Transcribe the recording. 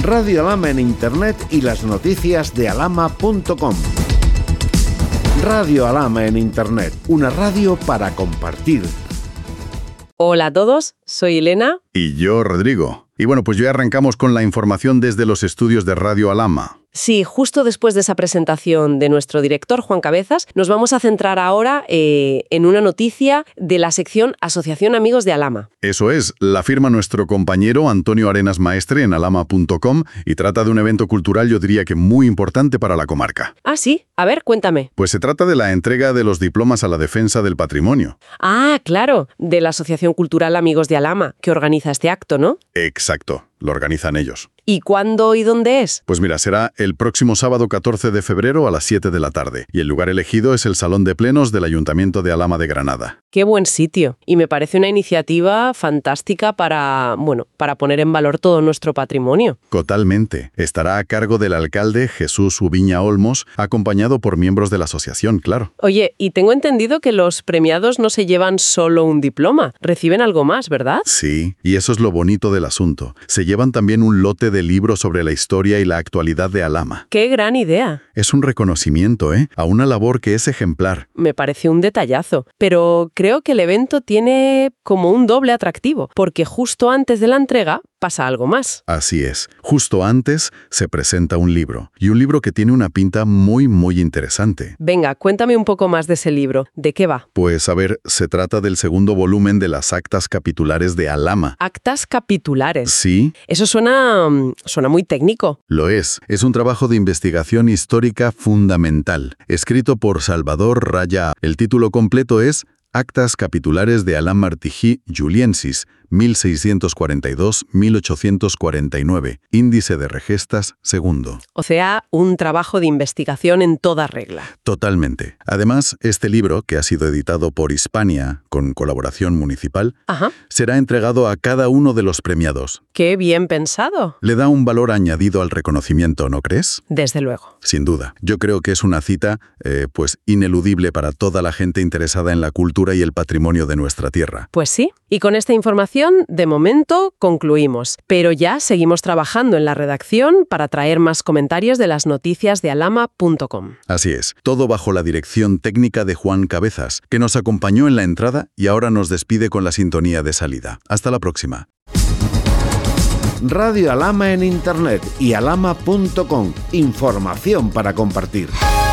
Radio Alhama en Internet y las noticias de alhama.com. Radio Alhama en Internet, una radio para compartir. Hola a todos, soy Elena. Y yo, Rodrigo. Y bueno, pues ya arrancamos con la información desde los estudios de Radio Alhama. Sí, justo después de esa presentación de nuestro director, Juan Cabezas, nos vamos a centrar ahora en una noticia de la sección Asociación Amigos de Alhama. Eso es, la firma nuestro compañero Antonio Arenas Maestre en alhama.com y trata de un evento cultural, yo diría que muy importante para la comarca. Ah, sí, a ver, cuéntame. Pues se trata de la entrega de los diplomas a la defensa del patrimonio. Ah, claro, de la Asociación Cultural Amigos de Alhama, que organiza este acto, ¿no? Exacto, lo organizan ellos. ¿Y cuándo y dónde es? Pues mira, será el próximo sábado 14 de febrero a las 7 de la tarde. Y el lugar elegido es el Salón de Plenos del Ayuntamiento de Alhama de Granada. Qué buen sitio. Y me parece una iniciativa fantástica para poner en valor todo nuestro patrimonio. Totalmente. Estará a cargo del alcalde Jesús Ubiña Olmos, acompañado por miembros de la asociación, claro. Oye, y tengo entendido que los premiados no se llevan solo un diploma, reciben algo más, ¿verdad? Sí, y eso es lo bonito del asunto. Se llevan también un lote de libros sobre la historia y la actualidad de Alhama. ¡Qué gran idea! Es un reconocimiento, a una labor que es ejemplar. Me parece un detallazo, pero creo que el evento tiene como un doble atractivo, porque justo antes de la entrega pasa algo más. Así es. Justo antes se presenta un libro, y un libro que tiene una pinta muy, muy interesante. Venga, cuéntame un poco más de ese libro. ¿De qué va? Pues, a ver, se trata del segundo volumen de las Actas Capitulares de Alhama. ¿Actas capitulares? Sí. Eso suena muy técnico. Lo es. Es un trabajo de investigación histórica fundamental, escrito por Salvador Raya. El título completo es Actas Capitulares de Alhama Artijí Juliensis, 1642-1849, índice de regestas segundo. O sea, un trabajo de investigación en toda regla. Totalmente. Además, este libro, que ha sido editado por Hispania, con colaboración municipal, será entregado a cada uno de los premiados. ¡Qué bien pensado! Le da un valor añadido al reconocimiento, ¿no crees? Desde luego. Sin duda. Yo creo que es una cita, ineludible para toda la gente interesada en la cultura y el patrimonio de nuestra tierra. Pues sí. Y con esta información, de momento, concluimos. Pero ya seguimos trabajando en la redacción para traer más comentarios de las noticias de alhama.com. Así es. Todo bajo la dirección técnica de Juan Cabezas, que nos acompañó en la entrada y ahora nos despide con la sintonía de salida. Hasta la próxima. Radio Alhama en Internet y alhama.com. Información para compartir.